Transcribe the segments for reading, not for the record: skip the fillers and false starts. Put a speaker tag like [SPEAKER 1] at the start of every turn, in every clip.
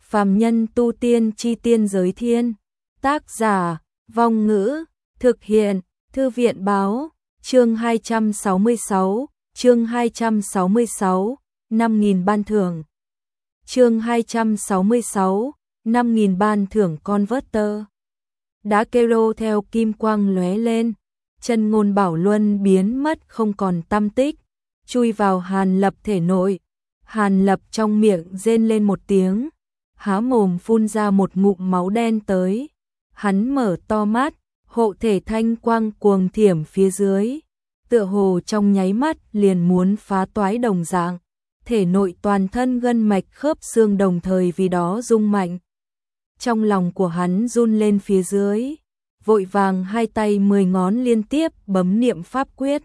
[SPEAKER 1] Phàm nhân tu tiên chi tiên giới thiên. Tác giả, Vong Ngữ, thực hiện, Thư viện báo, chương 266, chương 266, 5.000 ban thưởng. Chương 266, 5.000 ban thưởng converter. Đá kero theo kim quang lóe lên, Chân Ngôn Bảo Luân biến mất không còn tăm tích, chui vào Hàn Lập thể nội. Hàn Lập trong miệng rên lên một tiếng, há mồm phun ra một ngụm máu đen tới. Hắn mở to mắt, hộ thể thanh quang cuồng thiểm phía dưới, tựa hồ trong nháy mắt liền muốn phá toái đồng dạng. Thể nội toàn thân gân mạch khớp xương đồng thời vì đó rung mạnh. Trong lòng của hắn run lên phía dưới, vội vàng hai tay 10 ngón liên tiếp bấm niệm pháp quyết.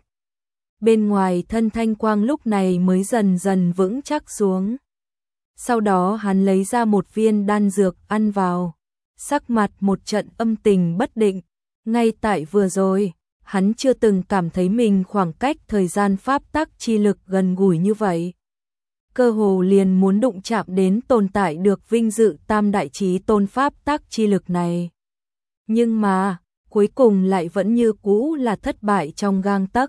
[SPEAKER 1] Bên ngoài thân thanh quang lúc này mới dần dần vững chắc xuống. Sau đó hắn lấy ra một viên đan dược ăn vào, sắc mặt một trận âm tình bất định. Ngay tại vừa rồi, hắn chưa từng cảm thấy mình khoảng cách thời gian pháp tắc chi lực gần gũi như vậy. Cơ hồ liền muốn đụng chạm đến tồn tại được vinh dự tam đại chí tôn pháp tắc chi lực này. Nhưng mà, cuối cùng lại vẫn như cũ là thất bại trong gang tấc.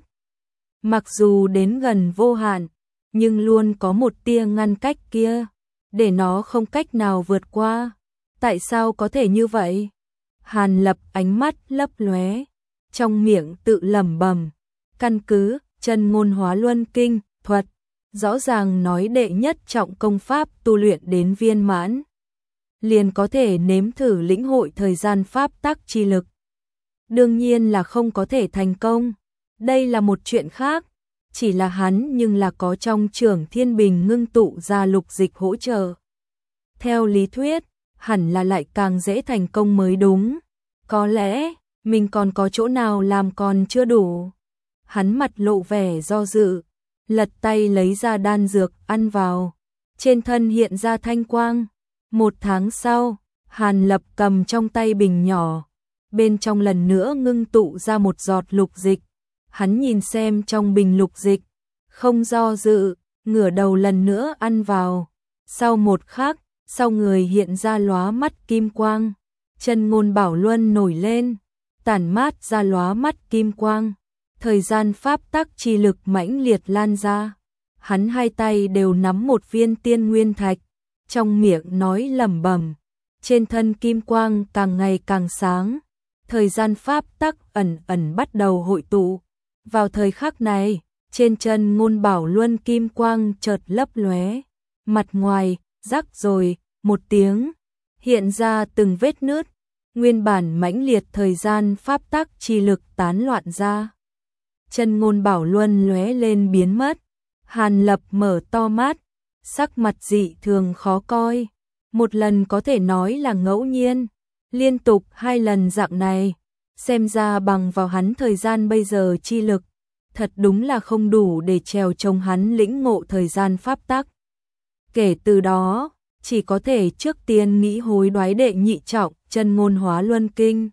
[SPEAKER 1] Mặc dù đến gần vô hạn, nhưng luôn có một tia ngăn cách kia, để nó không cách nào vượt qua. Tại sao có thể như vậy? Hàn Lập ánh mắt lấp lóe, trong miệng tự lẩm bẩm, căn cứ Chân Ngôn Hóa Luân Kinh thuật, rõ ràng nói đệ nhất trọng công pháp tu luyện đến viên mãn, liền có thể nếm thử lĩnh hội thời gian pháp tắc chi lực. Đương nhiên là không có thể thành công, đây là một chuyện khác, chỉ là hắn nhưng là có trong Trưởng Thiên Bình ngưng tụ ra lục dịch hỗ trợ. Theo lý thuyết, hẳn là lại càng dễ thành công mới đúng. Có lẽ, mình còn có chỗ nào làm còn chưa đủ. Hắn mặt lộ vẻ do dự, lật tay lấy ra đan dược ăn vào. Trên thân hiện ra thanh quang. 1 tháng sau, Hàn Lập cầm trong tay bình nhỏ. Bên trong lần nữa ngưng tụ ra một giọt lục dịch. Hắn nhìn xem trong bình lục dịch, không do dự, ngửa đầu lần nữa ăn vào. Sau một khắc, sau người hiện ra lóa mắt kim quang. Chân Ngôn Bảo Luân nổi lên, tản mát ra lóa mắt kim quang. Thời gian pháp tắc chi lực mãnh liệt lan ra. Hắn hai tay đều nắm một viên tiên nguyên thạch, trong miệng nói lẩm bẩm. Trên thân kim quang càng ngày càng sáng. Thời gian pháp tắc ẩn ẩn bắt đầu hội tụ. Vào thời khắc này, trên Chân Ngôn Bảo Luân kim quang chợt lấp lóe. Mặt ngoài, rắc rồi, một tiếng, hiện ra từng vết nứt. Nguyên bản mãnh liệt thời gian pháp tắc chi lực tán loạn ra. Chân Ngôn Bảo Luân lóe lên biến mất. Hàn Lập mở to mắt, sắc mặt dị thường khó coi. Một lần có thể nói là ngẫu nhiên, liên tục 2 lần dạng này, xem ra bằng vào hắn thời gian bây giờ chi lực, thật đúng là không đủ để trèo trông hắn lĩnh ngộ thời gian pháp tắc. Kể từ đó, chỉ có thể trước tiên nghĩ hối đoái đệ nhị trọng Chân Ngôn Hóa Luân Kinh.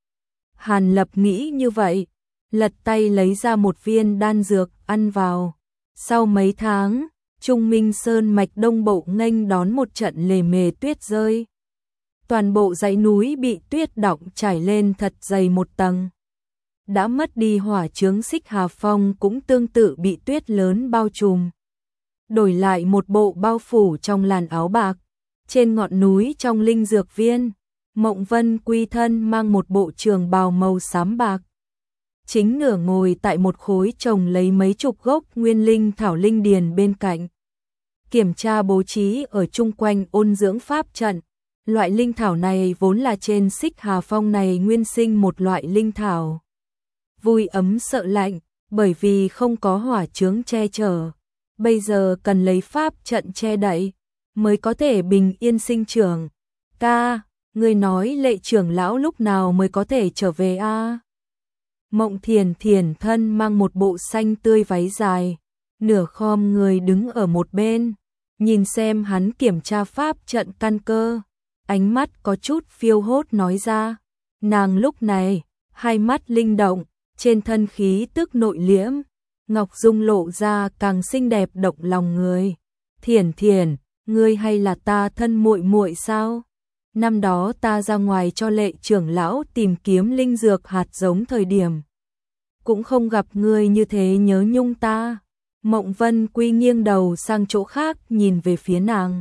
[SPEAKER 1] Hàn Lập nghĩ như vậy, lật tay lấy ra một viên đan dược ăn vào. Sau mấy tháng, Trung Minh Sơn mạch đông bộ nghênh đón một trận lề mề tuyết rơi. Toàn bộ dãy núi bị tuyết đọng trải lên thật dày một tầng. Đã mất đi hỏa chướng Xích Hà Phong cũng tương tự bị tuyết lớn bao trùm. Đổi lại một bộ bao phủ trong làn áo bạc. Trên ngọn núi trong linh dược viên, Mộng Vân quy thân mang một bộ trường bào màu xám bạc. Chính nửa ngồi tại một khối trồng lấy mấy chục gốc nguyên linh thảo linh điền bên cạnh. Kiểm tra bố trí ở chung quanh ôn dưỡng pháp trận. Loại linh thảo này vốn là trên Xích Hà Phong này nguyên sinh một loại linh thảo. Vui ấm sợ lạnh, bởi vì không có hỏa chướng che chở. Bây giờ cần lấy pháp trận che đậy, mới có thể bình yên sinh trưởng. Ca, người nói Lệ trưởng lão lúc nào mới có thể trở về a? Mộng Thiền Thiền thân mang một bộ xanh tươi váy dài, nửa khom người đứng ở một bên, nhìn xem hắn kiểm tra pháp trận căn cơ, ánh mắt có chút phiêu hốt nói ra. Nàng lúc này, hai mắt linh động, trên thân khí tức nội liễm, ngọc dung lộ ra càng xinh đẹp động lòng người. Thiền Thiền, ngươi hay là ta thân muội muội sao? Năm đó ta ra ngoài cho Lệ trưởng lão tìm kiếm linh dược hạt giống thời điểm, cũng không gặp ngươi như thế nhớ nhung ta. Mộng Vân Quy nghiêng đầu sang chỗ khác nhìn về phía nàng.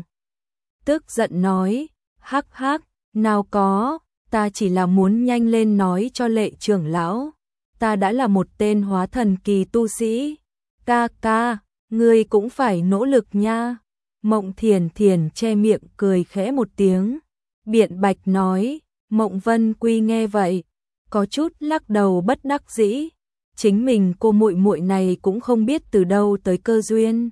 [SPEAKER 1] Tức giận nói, hắc hắc, nào có, ta chỉ là muốn nhanh lên nói cho Lệ trưởng lão. Ta đã là một tên hóa thần kỳ tu sĩ. Ca ca, ngươi cũng phải nỗ lực nha. Mộng Thiền Thiền che miệng cười khẽ một tiếng. Biện bạch nói, Mộng Vân Quy nghe vậy, có chút lắc đầu bất đắc dĩ. Chính mình cô muội muội này cũng không biết từ đâu tới cơ duyên.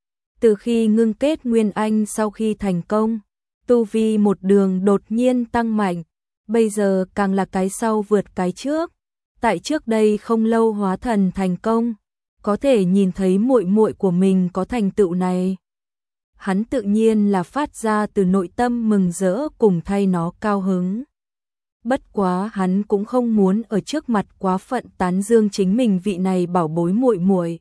[SPEAKER 1] Từ khi ngưng kết Nguyên Anh sau khi thành công, tu vi một đường đột nhiên tăng mạnh, bây giờ càng là cái sau vượt cái trước. Tại trước đây không lâu hóa thần thành công, có thể nhìn thấy muội muội của mình có thành tựu này. Hắn tự nhiên là phát ra từ nội tâm mừng rỡ cùng thay nó cao hứng. Bất quá hắn cũng không muốn ở trước mặt quá phận tán dương chính mình vị này bảo bối muội muội,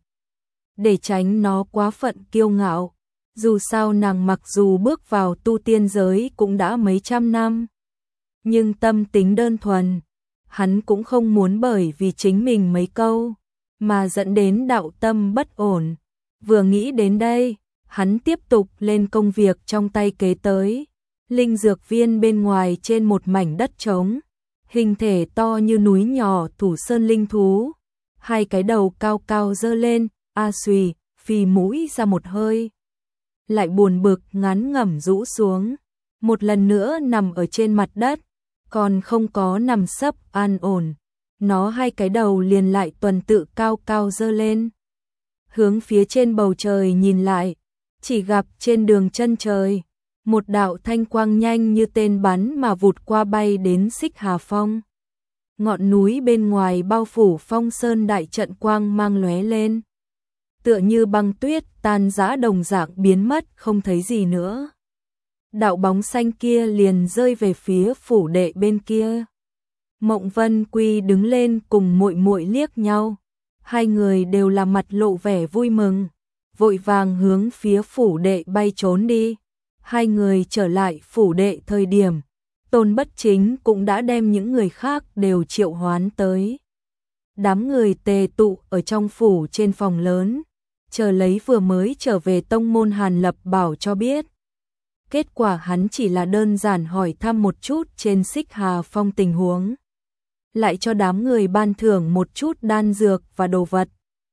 [SPEAKER 1] để tránh nó quá phận kiêu ngạo. Dù sao nàng mặc dù bước vào tu tiên giới cũng đã mấy trăm năm, nhưng tâm tính đơn thuần, hắn cũng không muốn bởi vì chính mình mấy câu mà dẫn đến đạo tâm bất ổn. Vừa nghĩ đến đây, hắn tiếp tục lên công việc trong tay kế tới. Linh dược viên bên ngoài trên một mảnh đất trống, hình thể to như núi nhỏ Thủ Sơn linh thú, hai cái đầu cao cao dơ lên, xùy, phì mũi ra một hơi, lại buồn bực ngắn ngẩm rũ xuống, một lần nữa nằm ở trên mặt đất, còn không có nằm sấp an ổn, nó hai cái đầu liền lại tuần tự cao cao dơ lên, hướng phía trên bầu trời nhìn lại, chỉ gặp trên đường chân trời, một đạo thanh quang nhanh như tên bắn mà vụt qua bay đến Xích Hà Phong. Ngọn núi bên ngoài bao phủ Phong Sơn đại trận quang mang lóe lên, tựa như băng tuyết tan rã đồng dạng biến mất không thấy gì nữa. Đạo bóng xanh kia liền rơi về phía phủ đệ bên kia. Mộng Vân Quy đứng lên cùng muội muội liếc nhau, hai người đều là mặt lộ vẻ vui mừng, vội vàng hướng phía phủ đệ bay trốn đi. Hai người trở lại phủ đệ thời điểm, Tôn Bất Chính cũng đã đem những người khác đều triệu hoán tới. Đám người tề tụ ở trong phủ trên phòng lớn, chờ lấy vừa mới trở về tông môn Hàn Lập Bảo cho biết. Kết quả hắn chỉ là đơn giản hỏi thăm một chút trên Xích Hà Phong tình huống, lại cho đám người ban thưởng một chút đan dược và đồ vật.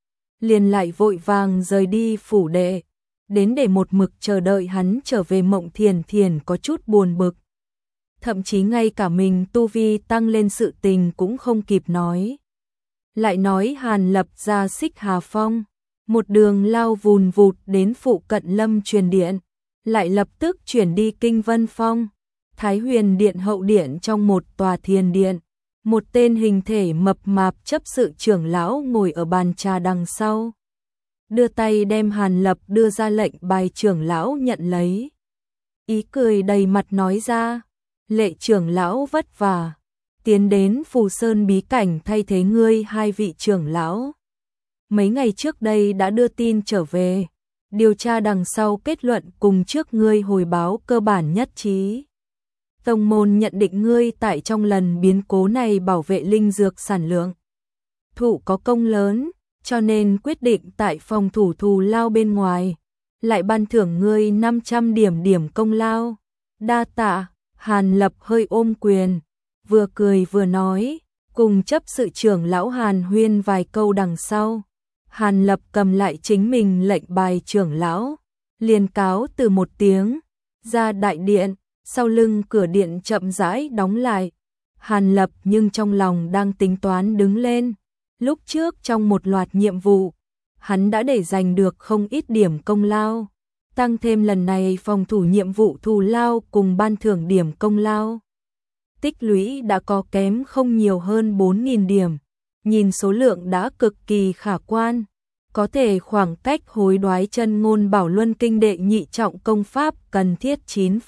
[SPEAKER 1] Liền lại vội vàng rời đi phủ đệ, đến để một mực chờ đợi hắn trở về. Mộng Thiền Thiền có chút buồn bực, thậm chí ngay cả mình tu vi tăng lên sự tình cũng không kịp nói. Lại nói Hàn Lập ra Xích Hà Phong, một đường lao vùn vụt đến phụ cận Lâm Truyền Điện, lại lập tức chuyển đi Kinh Vân Phong, Thái Huyền Điện hậu điện. Trong một tòa thiền điện, một tên hình thể mập mạp chấp sự trưởng lão ngồi ở bàn trà đằng sau, đưa tay đem Hàn Lập đưa ra lệnh bài. Trưởng lão nhận lấy, ý cười đầy mặt nói ra, Lệ trưởng lão vất vả, tiến đến Phù Sơn bí cảnh thay thế ngươi. Hai vị trưởng lão mấy ngày trước đây đã đưa tin trở về, điều tra đằng sau kết luận cùng trước ngươi hồi báo cơ bản nhất trí. Tông môn nhận định ngươi tại trong lần biến cố này bảo vệ linh dược sản lượng thụ có công lớn, cho nên quyết định tại phòng thủ thù lao bên ngoài, lại ban thưởng ngươi 500 điểm công lao. Đa tạ. Hàn Lập hơi ôm quyền, vừa cười vừa nói, cùng chấp sự trưởng lão Hàn huyên vài câu đằng sau. Hàn Lập cầm lại chính mình lệnh bài trưởng lão, liền cáo từ một tiếng, ra đại điện, sau lưng cửa điện chậm rãi đóng lại. Hàn Lập nhưng trong lòng đang tính toán đứng lên, lúc trước trong một loạt nhiệm vụ, hắn đã để giành được không ít điểm công lao, tăng thêm lần này phòng thủ nhiệm vụ thù lao cùng ban thưởng điểm công lao, tích lũy đã có kém không nhiều hơn 4.000 điểm, nhìn số lượng đã cực kỳ khả quan, có thể khoảng cách hối đoái chân ngôn bảo luân kinh đệ nhị trọng công pháp cần thiết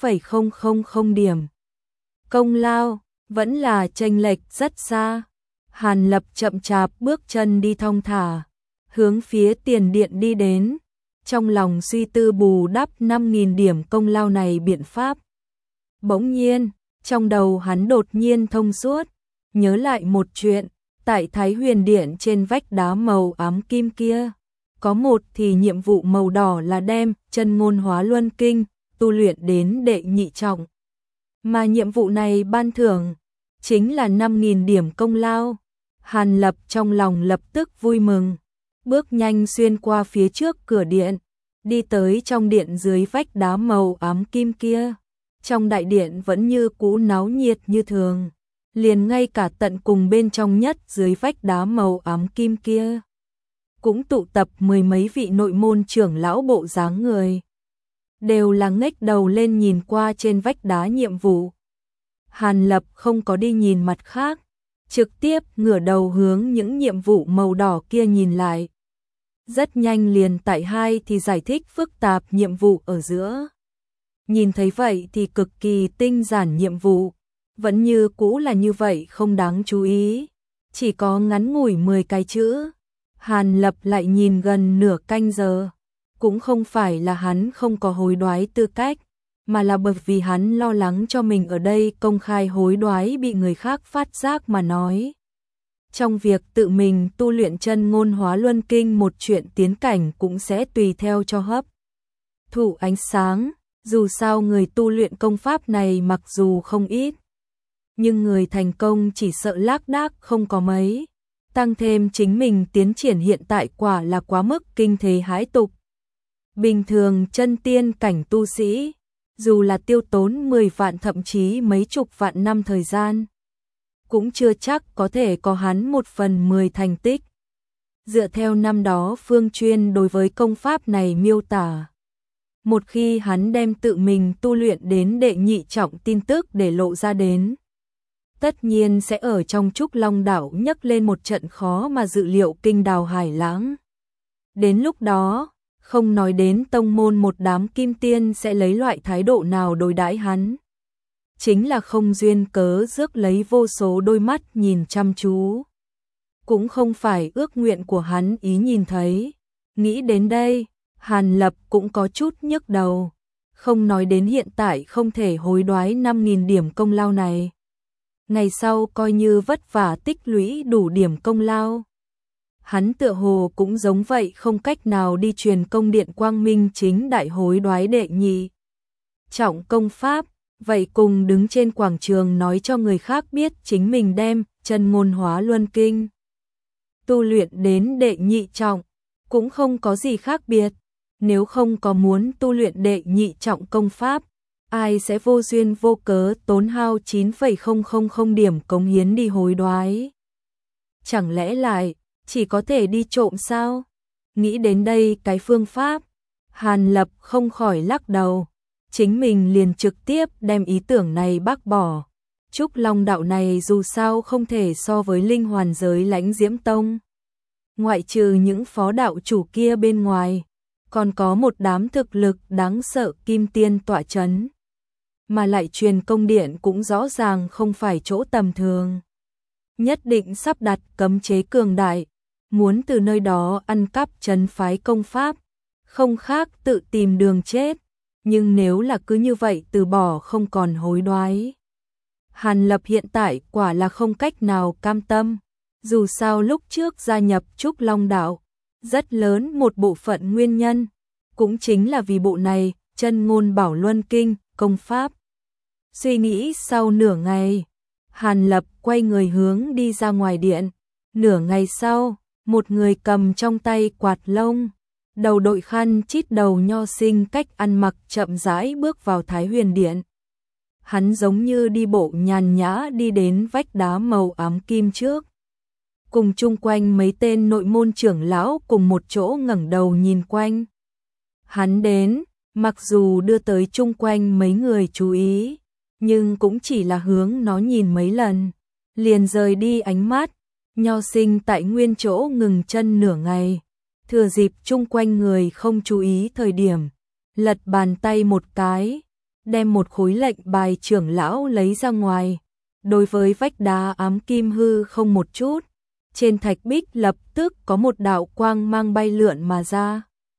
[SPEAKER 1] 9,000 điểm công lao, vẫn là chênh lệch rất xa. Hàn Lập chậm chạp bước chân đi thong thả, hướng phía tiền điện đi đến, trong lòng suy tư bù đắp 5.000 điểm công lao này biện pháp. Bỗng nhiên, trong đầu hắn đột nhiên thông suốt, nhớ lại một chuyện, tại Thái Huyền Điện trên vách đá màu ám kim kia, có một thì nhiệm vụ màu đỏ là đem chân ngôn hóa luân kinh tu luyện đến đệ nhị trọng. Mà nhiệm vụ này ban thưởng chính là 5.000 điểm công lao. Hàn Lập trong lòng lập tức vui mừng, bước nhanh xuyên qua phía trước cửa điện, đi tới trong điện dưới vách đá màu ám kim kia. Trong đại điện vẫn như cũ náo nhiệt như thường, liền ngay cả tận cùng bên trong nhất dưới vách đá màu ám kim kia cũng tụ tập mười mấy vị nội môn trưởng lão bộ dáng người, đều là ngếch đầu lên nhìn qua trên vách đá nhiệm vụ. Hàn Lập không có đi nhìn mặt khác, trực tiếp ngửa đầu hướng những nhiệm vụ màu đỏ kia nhìn lại. Rất nhanh liền tại hai thì giải thích phức tạp nhiệm vụ ở giữa. Nhìn thấy vậy thì cực kỳ tinh giản nhiệm vụ, vẫn như cũ là như vậy không đáng chú ý, chỉ có ngắn ngủi 10 cái chữ. Hàn Lập lại nhìn gần nửa canh giờ, cũng không phải là hắn không có hối đoái tư cách, mà là bởi vì hắn lo lắng cho mình ở đây công khai hối đoái bị người khác phát giác mà nói. Trong việc tự mình tu luyện chân ngôn hóa luân kinh một chuyện tiến cảnh cũng sẽ tùy theo cho hấp thụ ánh sáng, dù sao người tu luyện công pháp này mặc dù không ít, nhưng người thành công chỉ sợ lác đác không có mấy. Tăng thêm chính mình tiến triển hiện tại quả là quá mức kinh thế hãi tục. Bình thường chân tiên cảnh tu sĩ, dù là tiêu tốn 10 vạn thậm chí mấy chục vạn năm thời gian, cũng chưa chắc có thể có hắn 1/10 thành tích. Dựa theo năm đó Phương Chuyên đối với công pháp này miêu tả, một khi hắn đem tự mình tu luyện đến đệ nhị trọng tin tức để lộ ra đến, tất nhiên sẽ ở trong Trúc Long đảo nhấc lên một trận khó mà dự liệu kinh đào hải lãng. Đến lúc đó, không nói đến tông môn một đám kim tiên sẽ lấy loại thái độ nào đối đãi hắn, chính là không duyên cớ rước lấy vô số đôi mắt nhìn chăm chú, cũng không phải ước nguyện của hắn ý nhìn thấy. Nghĩ đến đây, Hàn Lập cũng có chút nhức đầu, không nói đến hiện tại không thể hối đoái 5.000 điểm công lao này. Ngày sau coi như vất vả tích lũy đủ điểm công lao, hắn tựa hồ cũng giống vậy không cách nào đi truyền công điện quang minh chính đại hối đoái đệ nhị trọng công pháp, vậy cùng đứng trên quảng trường nói cho người khác biết chính mình đem chân ngôn hóa luân kinh tu luyện đến đệ nhị trọng, cũng không có gì khác biệt. Nếu không có muốn tu luyện đệ nhị trọng công pháp, ai sẽ vô duyên vô cớ tốn hao 9,000 điểm cống hiến đi hối đoái? Chẳng lẽ lại chỉ có thể đi trộm sao? Nghĩ đến đây cái phương pháp, Hàn Lập không khỏi lắc đầu, chính mình liền trực tiếp đem ý tưởng này bác bỏ. Trúc Long đạo này dù sao không thể so với linh hoàn giới Lãnh Diễm Tông. Ngoại trừ những phó đạo chủ kia bên ngoài, còn có một đám thực lực đáng sợ kim tiên tọa chấn, mà lại truyền công điện cũng rõ ràng không phải chỗ tầm thường. Nhất định sắp đặt cấm chế cường đại, muốn từ nơi đó ăn cắp trấn phái công pháp, không khác tự tìm đường chết. Nhưng nếu là cứ như vậy từ bỏ không còn hối đoái, Hàn Lập hiện tại quả là không cách nào cam tâm. Dù sao lúc trước gia nhập Trúc Long đạo, rất lớn một bộ phận nguyên nhân cũng chính là vì bộ này chân ngôn bảo luân kinh công pháp. Suy nghĩ sau nửa ngày, Hàn Lập quay người hướng đi ra ngoài điện. Nửa ngày sau, một người cầm trong tay quạt lông, đầu đội khăn chít đầu nho sinh cách ăn mặc chậm rãi bước vào Thái Huyền Điện. Hắn giống như đi bộ nhàn nhã đi đến vách đá màu ám kim trước, cùng chung quanh mấy tên nội môn trưởng lão cùng một chỗ ngẩng đầu nhìn quanh. Hắn đến, mặc dù đưa tới chung quanh mấy người chú ý, nhưng cũng chỉ là hướng nó nhìn mấy lần, liền rời đi ánh mắt. Nho sinh tại nguyên chỗ ngừng chân nửa ngày, thừa dịp chung quanh người không chú ý thời điểm, lật bàn tay một cái, đem một khối lệnh bài trưởng lão lấy ra ngoài. Đối với vách đá ám kim hư không một chút, trên thạch bích lập tức có một đạo quang mang bay lượn mà ra.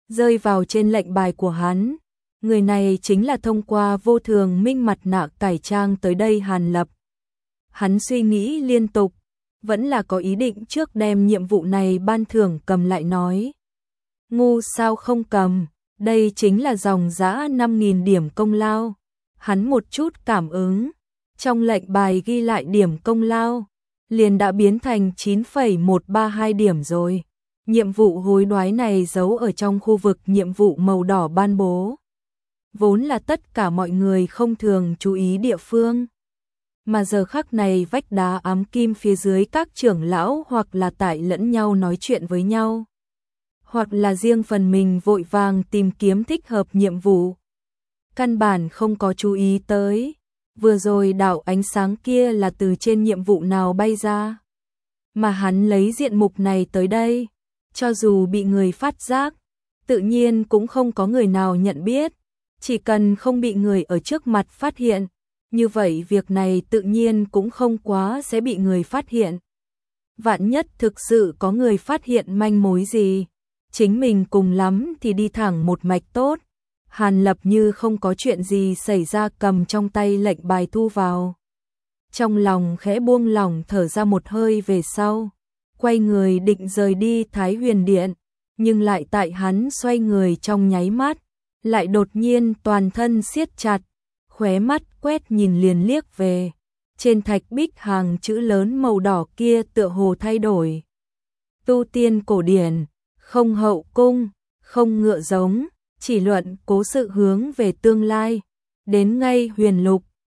[SPEAKER 1] rơi vào trên lệnh bài của hắn. Người này chính là thông qua vô thường minh mặt nạ cải trang tới đây Hàn Lập. Hắn suy nghĩ liên tục, vẫn là có ý định trước đem nhiệm vụ này ban thưởng cầm lại nói. Ngu sao không cầm, đây chính là dòng giá 5.000 điểm công lao. Hắn một chút cảm ứng, trong lệnh bài ghi lại điểm công lao, liền đã biến thành 9,132 điểm rồi. Nhiệm vụ hối đoái này giấu ở trong khu vực nhiệm vụ màu đỏ ban bố. Vốn là tất cả mọi người không thường chú ý địa phương. Mà giờ khắc này vách đá ám kim phía dưới các trưởng lão hoặc là tại lẫn nhau nói chuyện với nhau, hoặc là riêng phần mình vội vàng tìm kiếm thích hợp nhiệm vụ. Căn bản không có chú ý tới, vừa rồi đạo ánh sáng kia là từ trên nhiệm vụ nào bay ra. Mà hắn lấy diện mục này tới đây, cho dù bị người phát giác, tự nhiên cũng không có người nào nhận biết. Chỉ cần không bị người ở trước mặt phát hiện, như vậy việc này tự nhiên cũng không quá sẽ bị người phát hiện. Vạn nhất thực sự có người phát hiện manh mối gì, chính mình cùng lắm thì đi thẳng một mạch tốt. Hàn Lập như không có chuyện gì xảy ra cầm trong tay lệnh bài thu vào. Trong lòng khẽ buông lỏng thở ra một hơi về sau, quay người định rời đi Thái Huyền Điện, nhưng lại tại hắn xoay người trong nháy mắt, lại đột nhiên toàn thân siết chặt, khóe mắt quét nhìn liền liếc về. Trên thạch bích hàng chữ lớn màu đỏ kia tựa hồ thay đổi. Tu tiên cổ điển, không hậu cung, không ngựa giống, chỉ luận cố sự hướng về tương lai. Đến ngay huyền lục,